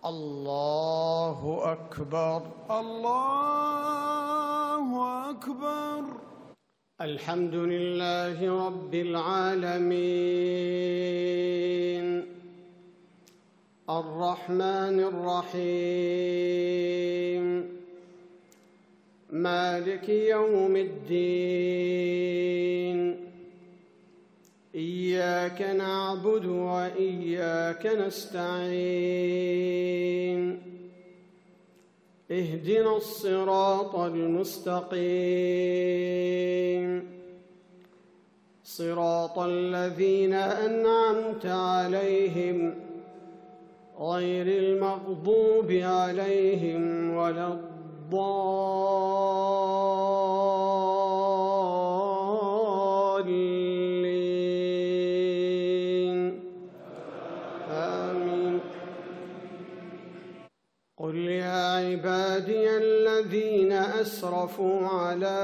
الله أكبر. الله أكبر. الحمد لله رب العالمين الرحمن الرحيم مالك يوم الدين إياك نعبد وإياك نستعين اهدنا الصراط المستقيم صراط الذين أنعمت عليهم غير المغضوب عليهم ولا الضالين آمين. قل يا عبادي الذين أسرفوا على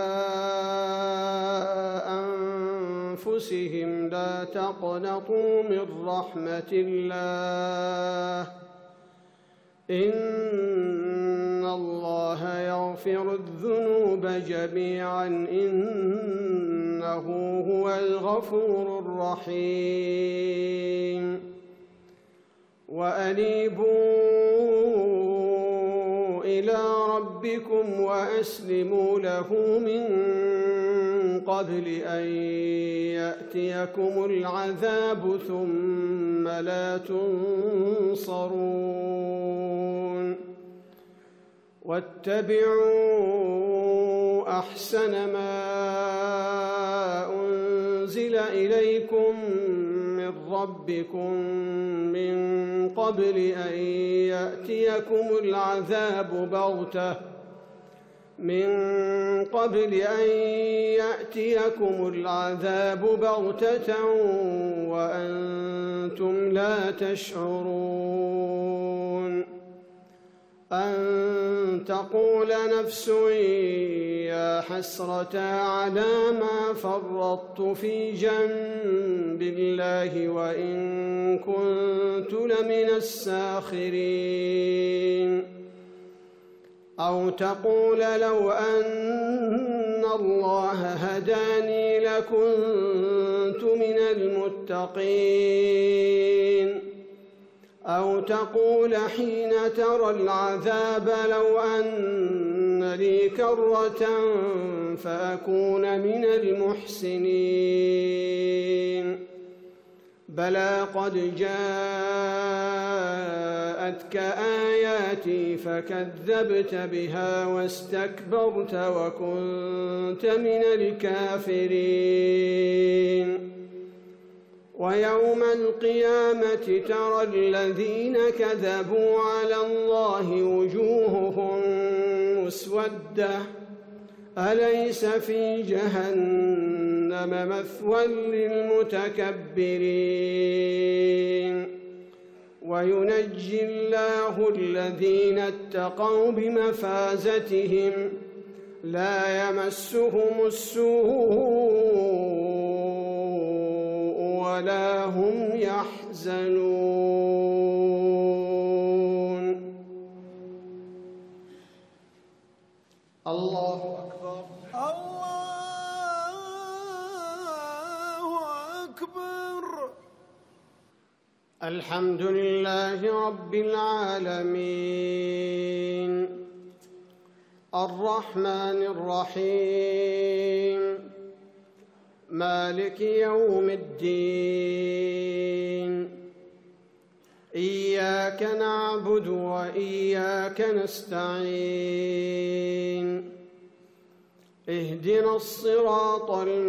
أنفسهم لا تقنطوا من رحمة الله إن الله يغفر الذنوب جميعا إنه هو الغفور الرحيم وأنيبوا إلى ربكم وأسلموا له من قبل أن يأتيكم العذاب ثم لا تنصرون واتبعوا أحسن ما أنزل إليكم من ربكم من قبل أن يأتيكم العذاب بغتة وأنتم لا تشعرون أن تقول نفس يا حسرة على ما فرطت في جنب الله وإن كنت لمن الساخرين أو تقول لو أن الله هداني لكنت من المتقين أو تقول حين ترى العذاب لو أن لي كرة فأكون من المحسنين بلى قد جاءتك آياتي فكذبت بها واستكبرت وكنت من الكافرين ويوم القيامة ترى الذين كذبوا على الله وجوههم مسودة أليس في جهنم مثوى للمتكبرين وينجي الله الذين اتقوا بمفازتهم لا يمسهم السوء ولا هم يحزنون. الله أكبر. الله أكبر. الحمد لله رب العالمين الرحمن الرحيم مالك يوم الدين إياك نعبد وإياك نستعين اهدنا الصراط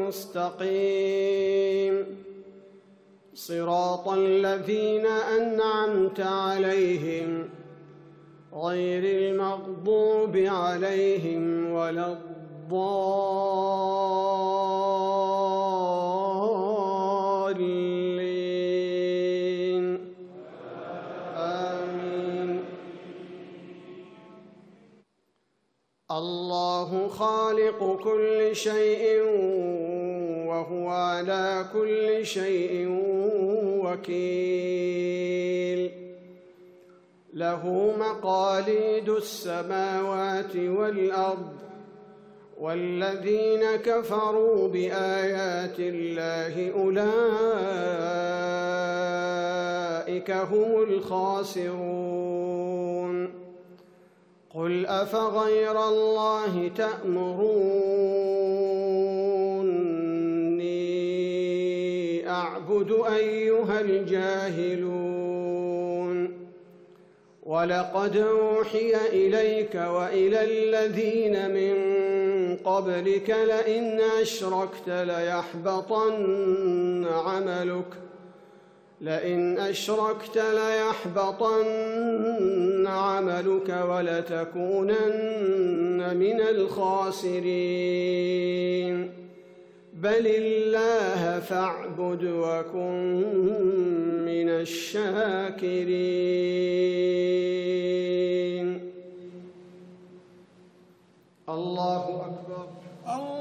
المستقيم صراط الذين أنعمت عليهم غير المغضوب عليهم ولا الضالين آمين. الله خالق كل شيء وهو على كل شيء وكيل له مقاليد السماوات والأرض والذين كفروا بآيات الله أولئك هم الخاسرون قل أفغير الله تأمروني أعبد أيها الجاهلون ولقد أوحي إليك وإلى الذين من قبلك لئن أشركت ليحبطن عملك ولتكونن من الخاسرين بل الله فاعبد وكن من الشاكرين. الله أكبر.